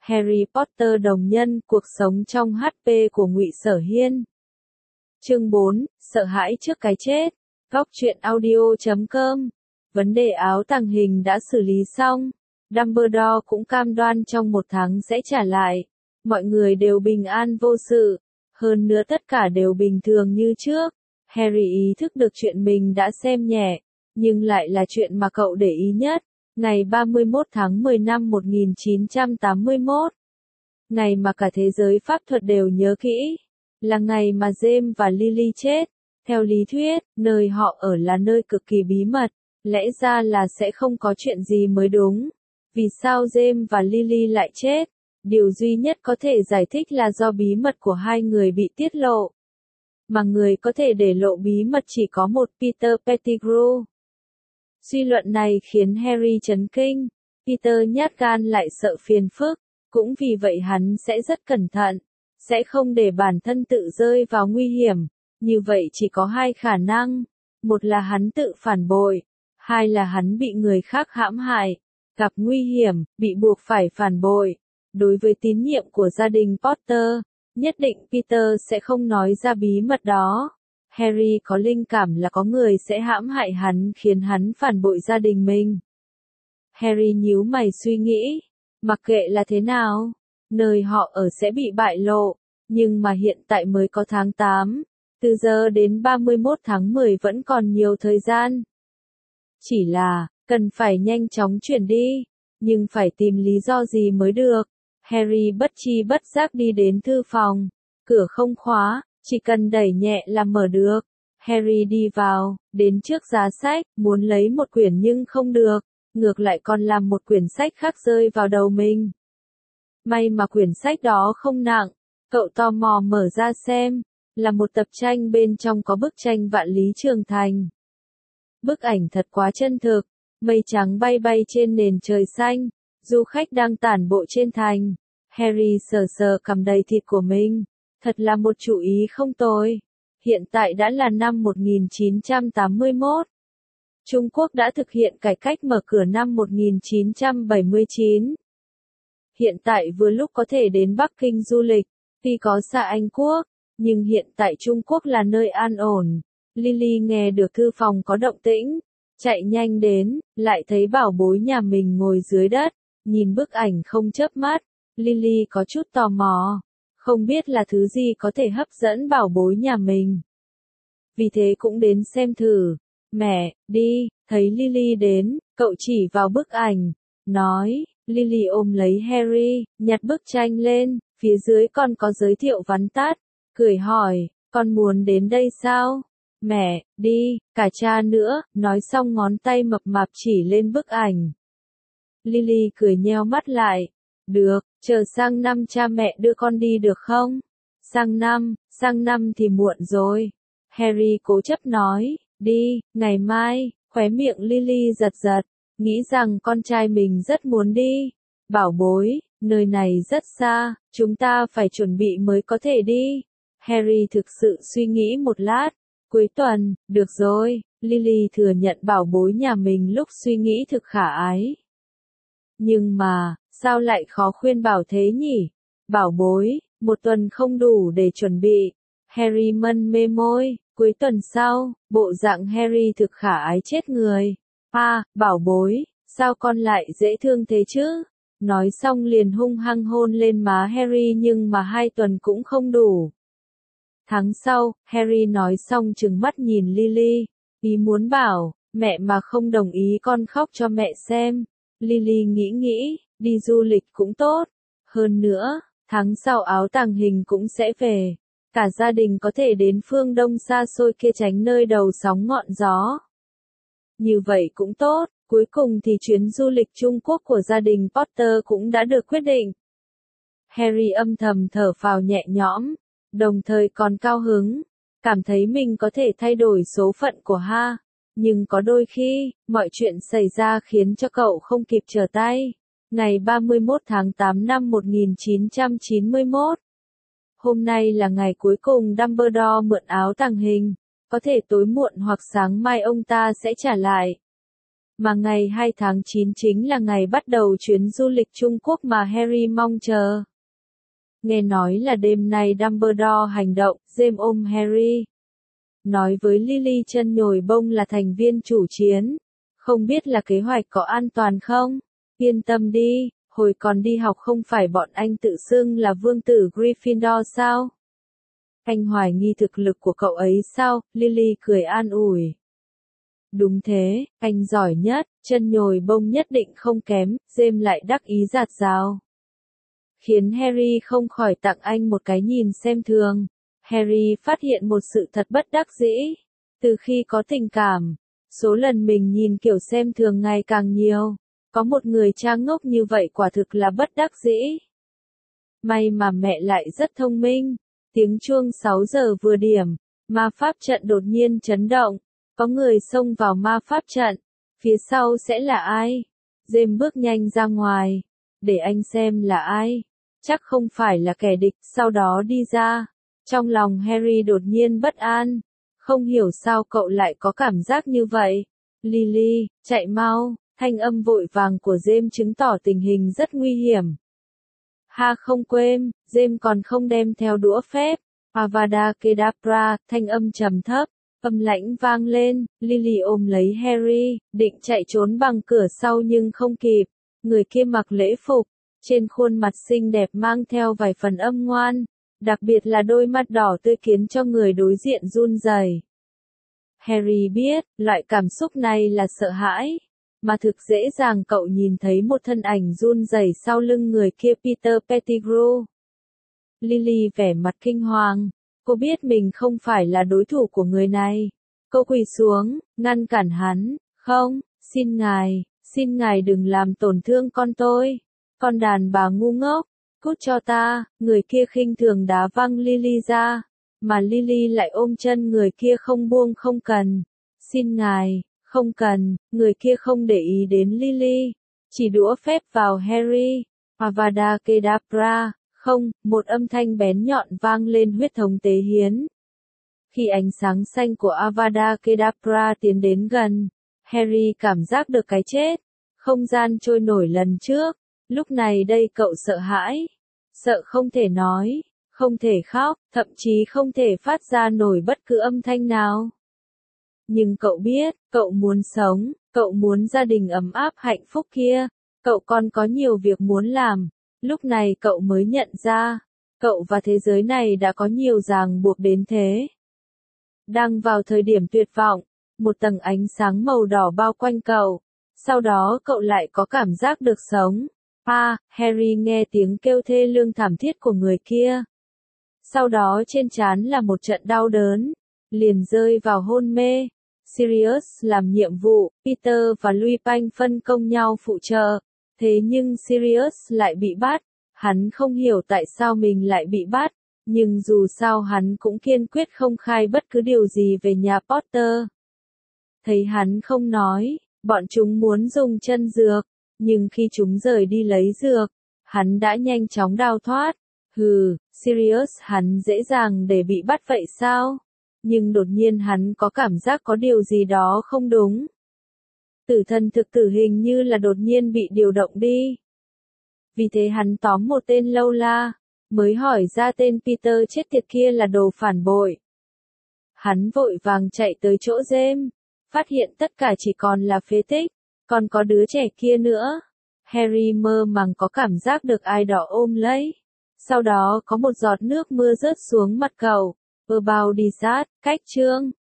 Harry Potter đồng nhân, cuộc sống trong HP của Ngụy Sở Hiên. Chương 4, sợ hãi trước cái chết. Góc truyện audio.com. Vấn đề áo tàng hình đã xử lý xong. Dumbledore cũng cam đoan trong 1 tháng sẽ trả lại. Mọi người đều bình an vô sự. Hơn nữa tất cả đều bình thường như trước. Harry ý thức được chuyện mình đã xem nhẹ, nhưng lại là chuyện mà cậu để ý nhất. Ngày 31 tháng 10 năm 1981. Ngày mà cả thế giới pháp thuật đều nhớ kỹ. Là ngày mà James và Lily chết. Theo lý thuyết, nơi họ ở là nơi cực kỳ bí mật. Lẽ ra là sẽ không có chuyện gì mới đúng. Vì sao James và Lily lại chết? Điều duy nhất có thể giải thích là do bí mật của hai người bị tiết lộ. Mà người có thể để lộ bí mật chỉ có một Peter Pettigrew. Suy luận này khiến Harry chấn kinh. Peter nhát gan lại sợ phiền phức. Cũng vì vậy hắn sẽ rất cẩn thận. Sẽ không để bản thân tự rơi vào nguy hiểm. Như vậy chỉ có 2 khả năng. Một là hắn tự phản bội. 2 là hắn bị người khác hãm hại. Gặp nguy hiểm, bị buộc phải phản bội. Đối với tín nhiệm của gia đình Potter, nhất định Peter sẽ không nói ra bí mật đó. Harry có linh cảm là có người sẽ hãm hại hắn khiến hắn phản bội gia đình mình. Harry nhíu mày suy nghĩ. Mặc kệ là thế nào, nơi họ ở sẽ bị bại lộ. Nhưng mà hiện tại mới có tháng 8. Từ giờ đến 31 tháng 10 vẫn còn nhiều thời gian. Chỉ là, cần phải nhanh chóng chuyển đi. Nhưng phải tìm lý do gì mới được. Harry bất chi bất giác đi đến thư phòng. Cửa không khóa, chỉ cần đẩy nhẹ là mở được. Harry đi vào, đến trước giá sách, muốn lấy một quyển nhưng không được. Ngược lại còn làm một quyển sách khác rơi vào đầu mình. May mà quyển sách đó không nặng. Cậu tò mò mở ra xem. Là một tập tranh bên trong có bức tranh Vạn Lý Trường Thành. Bức ảnh thật quá chân thực. Mây trắng bay bay trên nền trời xanh. Du khách đang tản bộ trên thành. Harry sờ sờ cằm đầy thịt của mình. Thật là một chủ ý không tồi. Hiện tại đã là năm 1981. Trung Quốc đã thực hiện cải cách mở cửa năm 1979. Hiện tại vừa lúc có thể đến Bắc Kinh du lịch, tuy có xa Anh Quốc, nhưng hiện tại Trung Quốc là nơi an ổn. Lily nghe được thư phòng có động tĩnh, chạy nhanh đến, lại thấy bảo bối nhà mình ngồi dưới đất, nhìn bức ảnh không chớp mắt. Lily có chút tò mò, không biết là thứ gì có thể hấp dẫn bảo bối nhà mình. Vì thế cũng đến xem thử. Mẹ, đi, thấy Lily đến, cậu chỉ vào bức ảnh, nói. Lily ôm lấy Harry, nhặt bức tranh lên, phía dưới còn có giới thiệu vắn tắt, cười hỏi, con muốn đến đây sao? Mẹ, đi, cả cha nữa, nói xong ngón tay mập mạp chỉ lên bức ảnh. Lily cười nheo mắt lại, được, chờ sang năm cha mẹ đưa con đi được không? Sang năm thì muộn rồi. Harry cố chấp nói, đi, ngày mai, khóe miệng Lily giật giật, nghĩ rằng con trai mình rất muốn đi. Bảo bối, nơi này rất xa, chúng ta phải chuẩn bị mới có thể đi. Harry thực sự suy nghĩ một lát, cuối tuần, được rồi, Lily thừa nhận bảo bối nhà mình lúc suy nghĩ thực khả ái. Nhưng mà, sao lại khó khuyên bảo thế nhỉ? Bảo bối, 1 tuần không đủ để chuẩn bị. Harry mân mê môi, cuối tuần sau, bộ dạng Harry thực khả ái chết người. Bảo bối, sao con lại dễ thương thế chứ? Nói xong liền hung hăng hôn lên má Harry nhưng mà 2 tuần cũng không đủ. Tháng sau, Harry nói xong trừng mắt nhìn Lily, ý muốn bảo, mẹ mà không đồng ý con khóc cho mẹ xem. Lily nghĩ, đi du lịch cũng tốt. Hơn nữa, tháng sau áo tàng hình cũng sẽ về. Cả gia đình có thể đến phương Đông xa xôi kia tránh nơi đầu sóng ngọn gió. Như vậy cũng tốt, cuối cùng thì chuyến du lịch Trung Quốc của gia đình Potter cũng đã được quyết định. Harry âm thầm thở phào nhẹ nhõm, đồng thời còn cao hứng, cảm thấy mình có thể thay đổi số phận của Ha. Nhưng có đôi khi, mọi chuyện xảy ra khiến cho cậu không kịp trở tay. Ngày 31 tháng 8 năm 1991. Hôm nay là ngày cuối cùng Dumbledore mượn áo tàng hình. Có thể tối muộn hoặc sáng mai ông ta sẽ trả lại. Mà ngày 2 tháng 9 chính là ngày bắt đầu chuyến du lịch Trung Quốc mà Harry mong chờ. Nghe nói là đêm nay Dumbledore hành động, James ôm Harry. Nói với Lily chân nhồi bông là thành viên chủ chiến. Không biết là kế hoạch có an toàn không? Yên tâm đi, hồi còn đi học không phải bọn anh tự xưng là vương tử Gryffindor sao? Anh hoài nghi thực lực của cậu ấy sao? Lily cười an ủi. Đúng thế, anh giỏi nhất, chân nhồi bông nhất định không kém, James lại đắc ý giạt rào. Khiến Harry không khỏi tặng anh một cái nhìn xem thường. Harry phát hiện một sự thật bất đắc dĩ. Từ khi có tình cảm, số lần mình nhìn kiểu xem thường ngày càng nhiều. Có một người cha ngốc như vậy quả thực là bất đắc dĩ. May mà mẹ lại rất thông minh. Tiếng chuông 6 giờ vừa điểm, ma pháp trận đột nhiên chấn động. Có người xông vào ma pháp trận. Phía sau sẽ là ai? James bước nhanh ra ngoài. Để anh xem là ai. Chắc không phải là kẻ địch, sau đó đi ra. Trong lòng Harry đột nhiên bất an. Không hiểu sao cậu lại có cảm giác như vậy. Lily, chạy mau, thanh âm vội vàng của James chứng tỏ tình hình rất nguy hiểm. Ha không quên, James còn không đem theo đũa phép. Avada Kedavra, thanh âm trầm thấp, âm lãnh vang lên, Lily ôm lấy Harry, định chạy trốn bằng cửa sau nhưng không kịp. Người kia mặc lễ phục, trên khuôn mặt xinh đẹp mang theo vài phần âm ngoan, đặc biệt là đôi mắt đỏ tươi khiến cho người đối diện run rẩy. Harry biết, loại cảm xúc này là sợ hãi, mà thực dễ dàng cậu nhìn thấy một thân ảnh run rẩy sau lưng người kia Peter Pettigrew. Lily vẻ mặt kinh hoàng, cô biết mình không phải là đối thủ của người này. Cô quỳ xuống, ngăn cản hắn, không, xin ngài đừng làm tổn thương con tôi. Con đàn bà ngu ngốc, cút cho ta, người kia khinh thường đá văng Lily ra, mà Lily lại ôm chân người kia không buông không cần. Xin ngài, không cần, người kia không để ý đến Lily, chỉ đũa phép vào Harry. Avada Kedavra, không, một âm thanh bén nhọn vang lên huyết thống tế hiến. Khi ánh sáng xanh của Avada Kedavra tiến đến gần, Harry cảm giác được cái chết. Không gian trôi nổi lần trước, lúc này đây cậu sợ hãi. Sợ không thể nói, không thể khóc, thậm chí không thể phát ra nổi bất cứ âm thanh nào. Nhưng cậu biết, cậu muốn sống, cậu muốn gia đình ấm áp hạnh phúc kia, cậu còn có nhiều việc muốn làm. Lúc này cậu mới nhận ra, cậu và thế giới này đã có nhiều ràng buộc đến thế. Đang vào thời điểm tuyệt vọng, một tầng ánh sáng màu đỏ bao quanh cậu, sau đó cậu lại có cảm giác được sống. Harry nghe tiếng kêu thê lương thảm thiết của người kia. Sau đó trên trán là một trận đau đớn, liền rơi vào hôn mê. Sirius làm nhiệm vụ, Peter và Lupin phân công nhau phụ trợ. Thế nhưng Sirius lại bị bắt. Hắn không hiểu tại sao mình lại bị bắt, nhưng dù sao hắn cũng kiên quyết không khai bất cứ điều gì về nhà Potter. Thấy hắn không nói, bọn chúng muốn dùng chân dược, nhưng khi chúng rời đi lấy dược, hắn đã nhanh chóng đào thoát. Sirius hắn dễ dàng để bị bắt vậy sao? Nhưng đột nhiên hắn có cảm giác có điều gì đó không đúng. Tử thần thực tử hình như là đột nhiên bị điều động đi. Vì thế hắn tóm một tên lâu la, mới hỏi ra tên Peter chết tiệt kia là đồ phản bội. Hắn vội vàng chạy tới chỗ James, phát hiện tất cả chỉ còn là phế tích, còn có đứa trẻ kia nữa. Harry mơ màng có cảm giác được ai đó ôm lấy. Sau đó có một giọt nước mưa rớt xuống mặt cậu. About đi sát, cách chương.